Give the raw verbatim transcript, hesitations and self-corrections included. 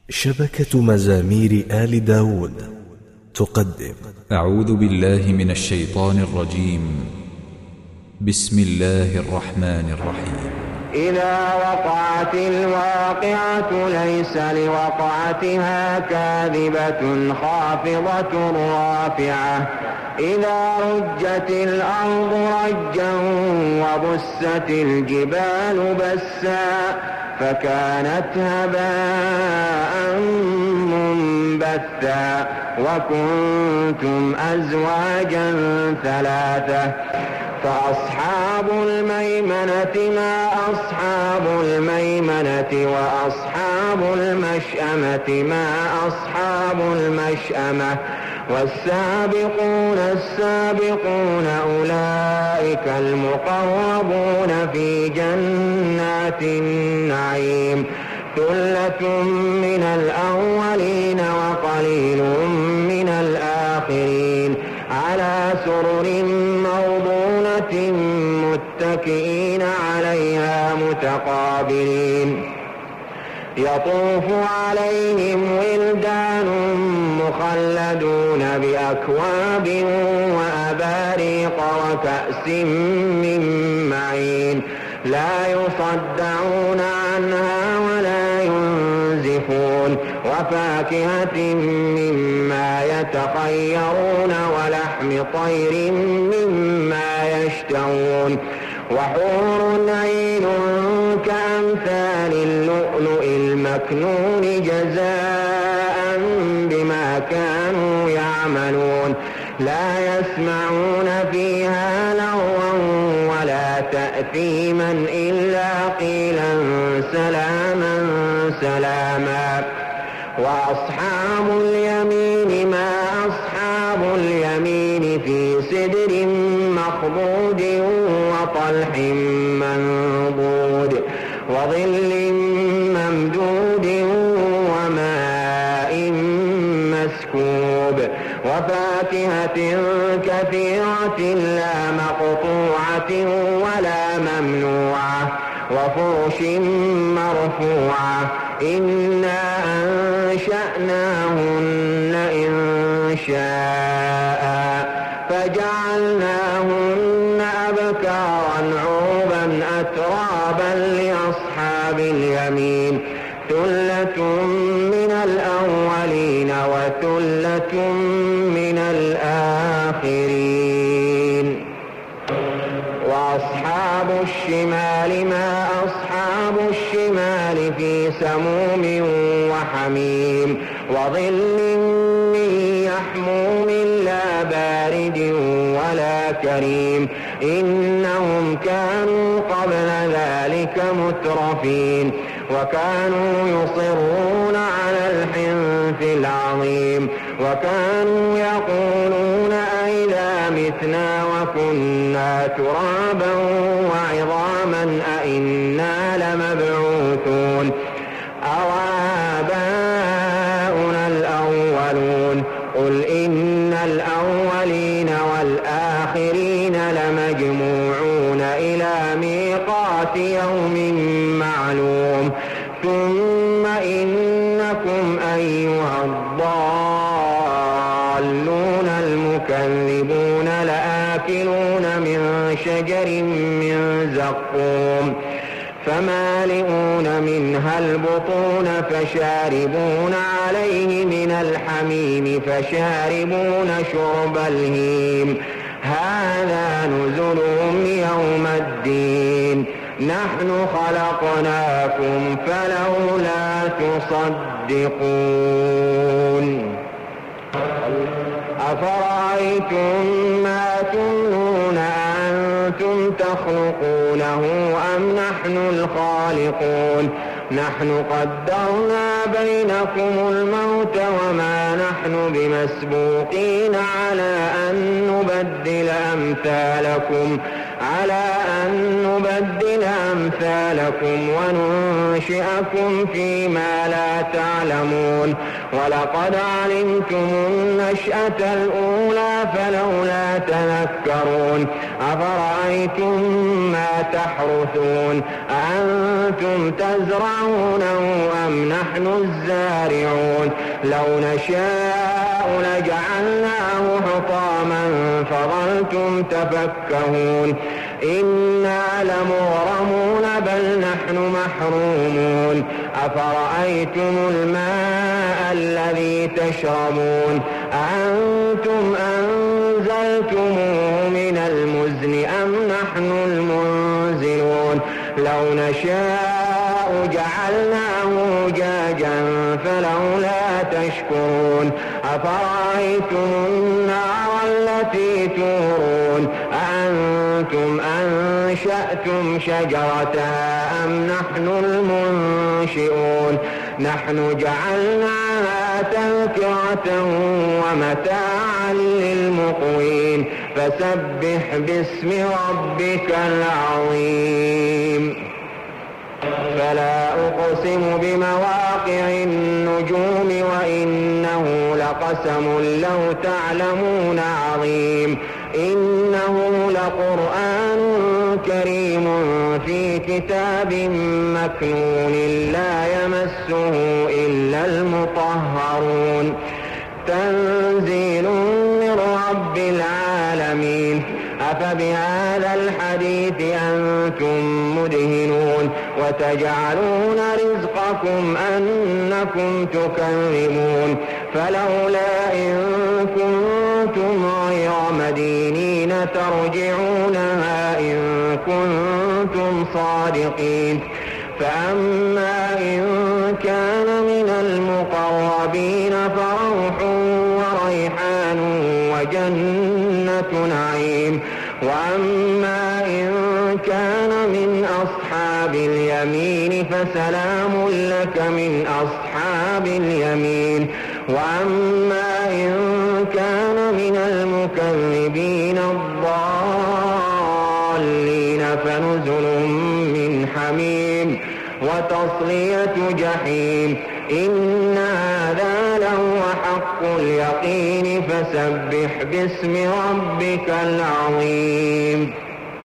شبكة مزامير آل داود تقدم. أعوذ بالله من الشيطان الرجيم. بسم الله الرحمن الرحيم. إذا وقعت الواقعة ليس لوقعتها كاذبة خافضة رافعة إذا رجت الأرض رجا وبست الجبال بسا فكانت هباء منبثا وكنتم أزواجا ثلاثة فأصحاب الميمنة ما أصحاب الميمنة وأصحاب المشأمة ما أصحاب المشأمة والسابقون السابقون أولئك المقربون في جنات النعيم ثلة من الأولين وقليل من الآخرين على سرر موضونة متكئين عليها متقابلين يطوف عليهم ولدان مخلدون بأكواب وأباريق وكأس من معين لا يصدعون عنها ولا ينزفون وفاكهة مما يتخيرون ولحم طير مما يشتهون وحور عين كأمثال اللؤلؤ المكنون جزاء بما كانوا يعملون لا يسمعون فيها لغوا ولا تأثيما إلا قيلا سلاما سلاما وأصحاب اليمين ما أصحاب اليمين في سدر مخضود وطلح منضود وظل ممدود وماء مسكوب وفاكهة كثيرة لا مقطوعة ولا ممنوعة وفرش مرفوعة إنا أنشأناهن إن شاء فجعلناهن أبكارا عربا أترابا لأصحاب اليمين ثلة من الأولين وثلة من الآخرين وأصحاب الشمال ما أصحاب الشمال في سموم وحميم وظل من يحموم لا بارد ولا كريم إنهم كانوا قبل ذلك مترفين وكانوا يصرون على الحنث العظيم وكانوا يقولون أئذا متنا وكنا ترابا وعظاما أئنا لمبعوثون أوآباؤنا الأولون قل إن الأولين والآخرين لمجموعون إلى ميقات يوم معلوم ثم إنكم أيها الضالون المكذبون لآكلون من شجر من زقوم فمالئون منها البطون فشاربون عليه من الحميم فشاربون شرب الهيم هذا نزلهم يوم الدين نحن خلقناكم فلولا تصدقون أفرأيتم ما تمنون أنتم تخلقونه أم نحن الخالقون نحن قدرنا بينكم الموت وما نحن بمسبوقين على أن نبدل أمثالكم على أن نبدل أمثالكم وننشئكم فيما لا تعلمون ولقد علمتم النشأة الأولى فلولا تذكرون أفرأيتم ما تحرثون أأنتم تزرعونه أم نحن الزارعون لو نشاء لجعلناه حطاما فظلتم تفكهون إنا لمغرمون بل نحن محرومون أفرأيتم الماء الذي تشربون أأنتم أنزلتموه من المزن أم نحن المنزلون لو نشاء جعلناه أجاجا فلولا تشكرون أفرأيتم النار التي تورون أأنتم أنشأتم شجرتها أم نحن المنشئون نحن جعلناها تذكرة ومتاعا للمقوين فسبح باسم ربك العظيم فلا أقسم بمواقع النجوم وإنه لقسم لو تعلمون عظيم إنه لقرآن كريم في كتاب مكنون لا يمسه إلا المطهرون تنزيل من رب العالمين أفبهذا الحديث أنتم مدهنون وتجعلون رزقكم أنكم تكذبون فلولا إن كنتم غير مدينين ترجعونها إن كنتم صادقين فأما إن كان من المقربين فروح وريحان وجنة نعيم وأما إن كان من أصحاب اليمين فسلام لك من أصحاب اليمين وأما إن كان من المكذبين الضالين فنزل من حميم وتصلية جحيم إن هذا لهو حق اليقين فسبح باسم ربك العظيم